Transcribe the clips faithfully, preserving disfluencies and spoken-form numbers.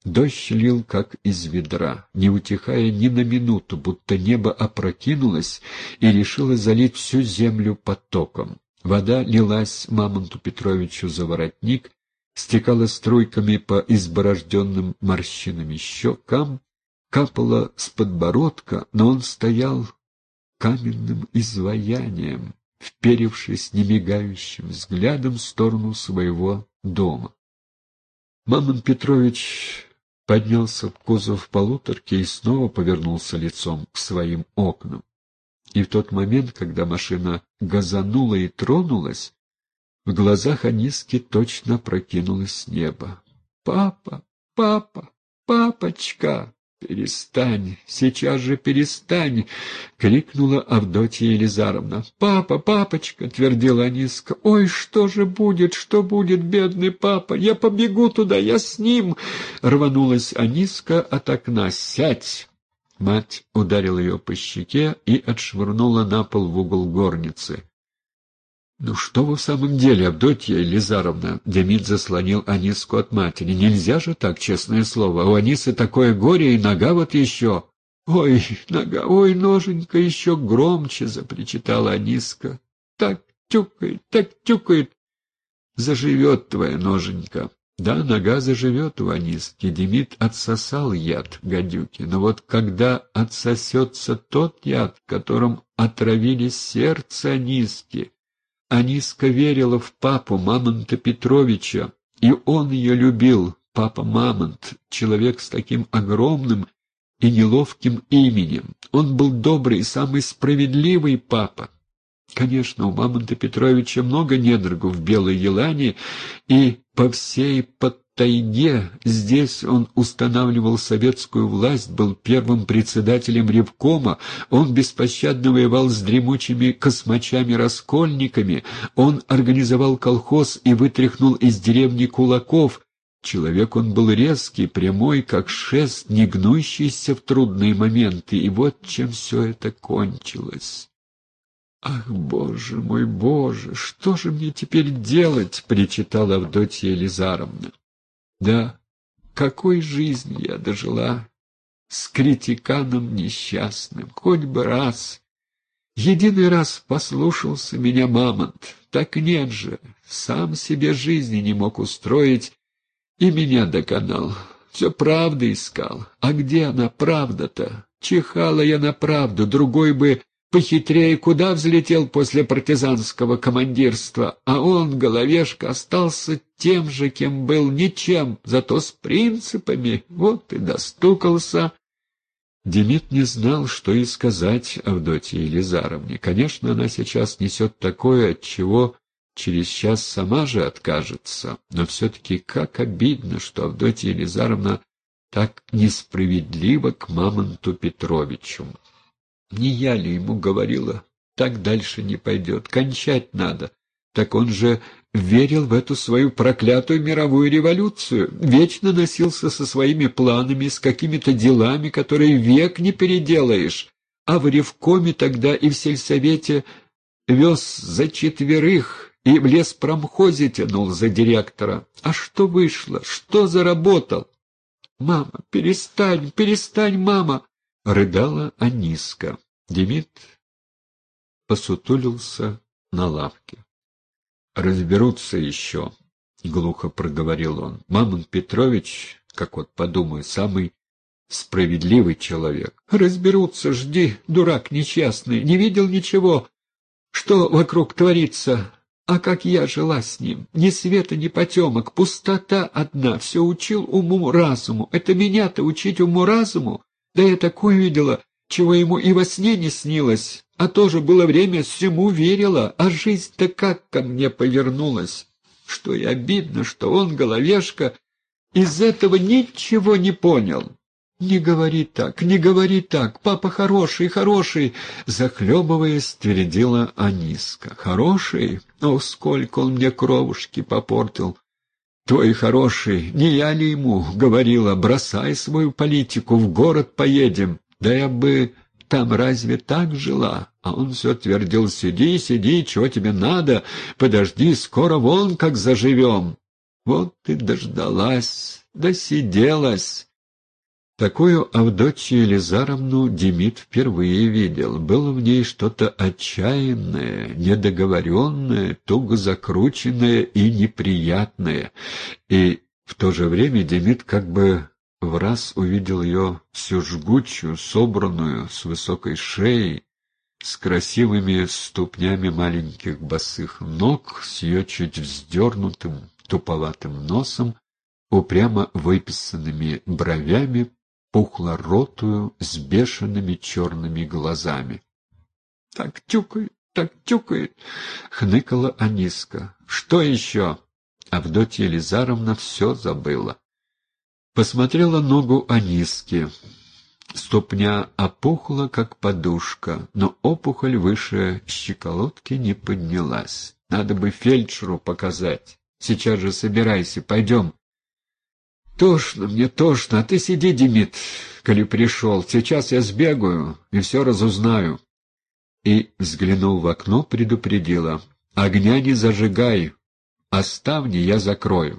Дождь лил, как из ведра, не утихая ни на минуту, будто небо опрокинулось и решило залить всю землю потоком. Вода лилась Мамонту Петровичу за воротник, стекала струйками по изборожденным морщинами щекам, капала с подбородка, но он стоял каменным изваянием, вперевшись немигающим взглядом в сторону своего дома. Мамонт Петрович поднялся в кузов полуторки и снова повернулся лицом к своим окнам. И в тот момент, когда машина газанула и тронулась, в глазах Аниски точно прокинулось небо. «Папа! Папа! Папочка!» «Перестань! Сейчас же перестань!» — крикнула Авдотья Елизаровна. «Папа, папочка!» — твердила Аниска. «Ой, что же будет, что будет, бедный папа? Я побегу туда, я с ним!» Рванулась Аниска от окна. «Сядь!» Мать ударила ее по щеке и отшвырнула на пол в угол горницы. «Ну что вы в самом деле, Авдотья Елизаровна?» Демид заслонил Аниску от матери. «Нельзя же так, честное слово. У Анисы такое горе, и нога вот еще». «Ой, нога, ой, ноженька, еще громче!» — запричитала Аниска. «Так тюкает, так тюкает. Заживет твоя ноженька». Да, нога заживет у Аниски. Демид отсосал яд гадюки. Но вот когда отсосется тот яд, которым отравили сердце Аниски... Аниска верила в папу Мамонта Петровича, и он ее любил, папа Мамонт, человек с таким огромным и неловким именем. Он был добрый и самый справедливый папа. Конечно, у Мамонта Петровича много недругов в Белой Елане, и по всей подтайге здесь он устанавливал советскую власть, был первым председателем ревкома, он беспощадно воевал с дремучими космачами-раскольниками, он организовал колхоз и вытряхнул из деревни кулаков. Человек он был резкий, прямой, как шест, не гнущийся в трудные моменты, и вот чем все это кончилось. «Ах, Боже мой, Боже, что же мне теперь делать?» — причитала Авдотья Елизаровна. «Да, какой жизнь я дожила с критиканом несчастным, хоть бы раз. Единый раз послушался меня Мамонт, так нет же, сам себе жизни не мог устроить и меня доконал. Все правды искал. А где она, правда-то? Чихала я на правду, другой бы... Похитрее куда взлетел после партизанского командирства, а он, головешка, остался тем же, кем был, ничем, зато с принципами, вот и достукался. Демид не знал, что и сказать Авдотье Елизаровне. Конечно, она сейчас несет такое, от чего через час сама же откажется, но все-таки как обидно, что Авдотья Елизаровна так несправедлива к Мамонту Петровичу. Не я ли ему говорила, так дальше не пойдет, кончать надо. Так он же верил в эту свою проклятую мировую революцию, вечно носился со своими планами, с какими-то делами, которые век не переделаешь. А в ревкоме тогда и в сельсовете вез за четверых и в леспромхозе тянул за директора. А что вышло? Что заработал? «Мама, перестань, перестань, мама!» — рыдала Аниска. Демид посутулился на лавке. «Разберутся еще», — глухо проговорил он. «Мамонт Петрович, как вот подумаю, самый справедливый человек». «Разберутся, жди, дурак несчастный, не видел ничего, что вокруг творится. А как я жила с ним, ни света, ни потемок, пустота одна, все учил уму-разуму. Это меня-то учить уму-разуму? Да я такое видела, чего ему и во сне не снилось, а тоже было время, всему верила, а жизнь-то как ко мне повернулась. Что и обидно, что он, головешка, из этого ничего не понял». «Не говори так, не говори так, папа хороший, хороший!» Захлебываясь, твердила Аниска. «Хороший? О, сколько он мне кровушки попортил! Твой хороший, не я ли ему говорила, бросай свою политику, в город поедем? Да я бы там разве так жила?» А он все твердил: «Сиди, сиди, чего тебе надо? Подожди, скоро вон как заживем». Вот ты дождалась. Досиделась. Такую Авдотью Елизаровну Демид впервые видел. Было в ней что-то отчаянное, недоговоренное, туго закрученное и неприятное. И в то же время Демид как бы в раз увидел ее всю жгучую, собранную, с высокой шеей, с красивыми ступнями маленьких босых ног, с ее чуть вздернутым, туповатым носом, упрямо выписанными бровями, пухлоротую, с бешеными черными глазами. — Так тюкает, так тюкает! — хныкала Аниска. — Что еще? Авдотья Елизаровна все забыла. Посмотрела ногу Аниски. Ступня опухла, как подушка, но опухоль выше щиколотки не поднялась. Надо бы фельдшеру показать. Сейчас же собирайся, пойдем. Тошно мне, тошно, а ты сиди, Демид, коли пришел. Сейчас я сбегаю и все разузнаю. И, взглянув в окно, предупредила. Огня не зажигай, а ставни я закрою.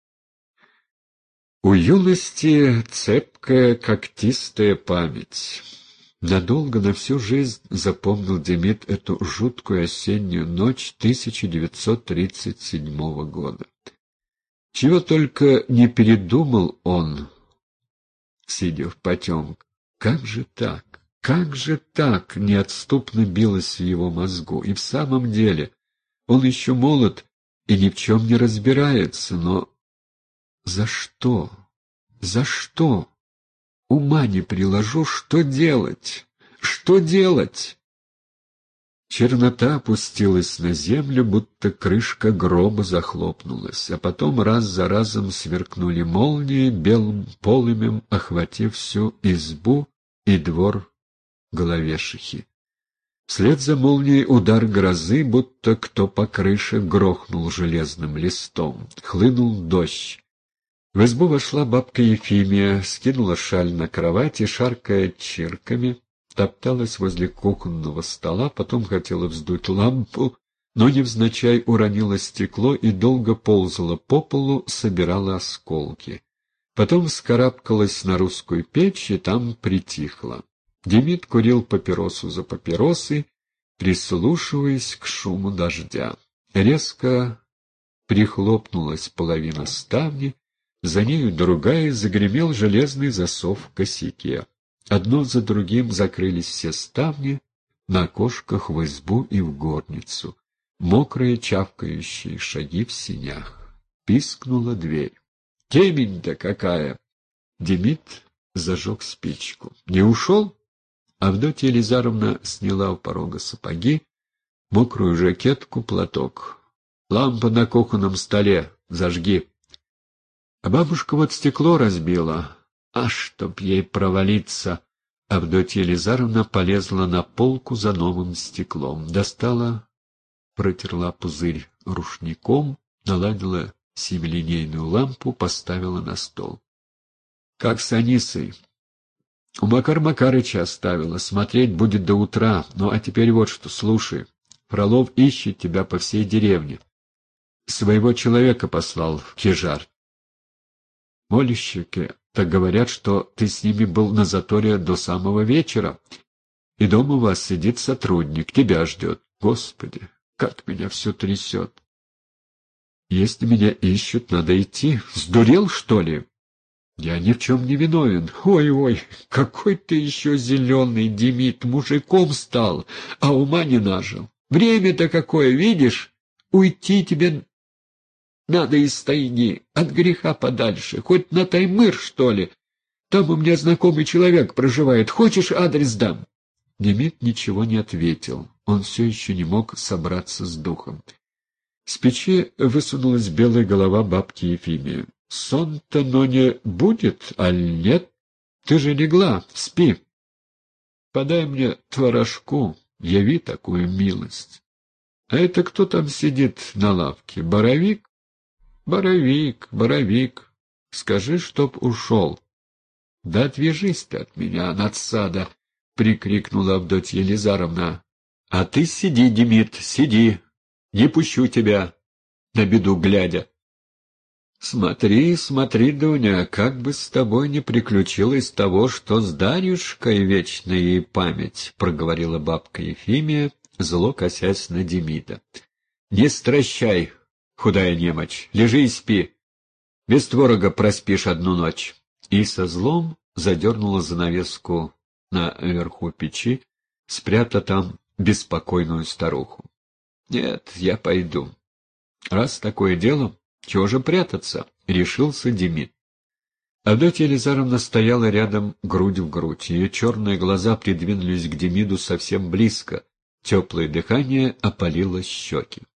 У юности цепкая, когтистая память. Надолго, на всю жизнь запомнил Демид эту жуткую осеннюю ночь тысяча девятьсот тридцать седьмого года. Чего только не передумал он, сидя в потемках. Как же так? Как же так? Неотступно билось в его мозгу. И в самом деле, он еще молод и ни в чем не разбирается, но за что? За что? Ума не приложу, что делать? Что делать? Чернота опустилась на землю, будто крышка гроба захлопнулась, а потом раз за разом сверкнули молнии, белым полымем охватив всю избу и двор Головешихи. Вслед за молнией удар грозы, будто кто по крыше грохнул железным листом. Хлынул дождь. В избу вошла бабка Ефимия, скинула шаль на кровать и, шаркая чирками, топталась возле кухонного стола, потом хотела вздуть лампу, но невзначай уронила стекло и долго ползала по полу, собирала осколки. Потом вскарабкалась на русскую печь и там притихла. Демид курил папиросу за папиросой, прислушиваясь к шуму дождя. Резко прихлопнулась половина ставни, за нею другая, загремел железный засов в косяке. Одно за другим закрылись все ставни на окошках в избу и в горницу. Мокрые чавкающие шаги в сенях. Пискнула дверь. Темень-то какая! Демид зажег спичку. Не ушел? Авдотья Елизаровна сняла у порога сапоги, мокрую жакетку, платок. Лампа на кухонном столе. Зажги. А бабушка вот стекло разбила. А чтоб ей провалиться! Авдотья Елизаровна полезла на полку за новым стеклом. Достала, протерла пузырь рушником, наладила семилинейную лампу, поставила на стол. — Как с Анисой? — У Макар Макарыча оставила. Смотреть будет до утра. Ну, а теперь вот что, слушай. Фролов ищет тебя по всей деревне. Своего человека послал в Кижар. Молищики так говорят, что ты с ними был на заторе до самого вечера, и дома у вас сидит сотрудник, тебя ждет. Господи, как меня все трясет! Если меня ищут, надо идти. Сдурел, что ли? Я ни в чем не виновен. Ой-ой, какой ты еще зеленый, Демид, мужиком стал, а ума не нажил. Время-то какое, видишь? Уйти тебе надо из тайги, от греха подальше, хоть на Таймыр, что ли. Там у меня знакомый человек проживает. Хочешь, адрес дам?» Демид ничего не ответил. Он все еще не мог собраться с духом. С печи высунулась белая голова бабки Ефимии. «Сон-то, но не будет, аль нет? Ты же легла, спи. Подай мне творожку, яви такую милость. А это кто там сидит на лавке? Боровик? Боровик, Боровик. Скажи, чтоб ушел». «Да отвяжись ты от меня, надсада!» — прикрикнула Авдотья Елизаровна. «А ты сиди, Демид, сиди. Не пущу тебя, на беду глядя». «Смотри, смотри, Дуня, как бы с тобой не приключилось того, что с Дарюшкой, вечная ей память», — проговорила бабка Ефимия, зло косясь на Демида. «Не стращай, худая немочь, лежи и спи. Без творога проспишь одну ночь». И со злом задернула занавеску наверху печи, спрятав там беспокойную старуху. «Нет, я пойду. Раз такое дело, чего же прятаться?» — решился Демид. Авдотья Елизаровна стояла рядом грудь в грудь. Ее черные глаза придвинулись к Демиду совсем близко. Теплое дыхание опалило щеки.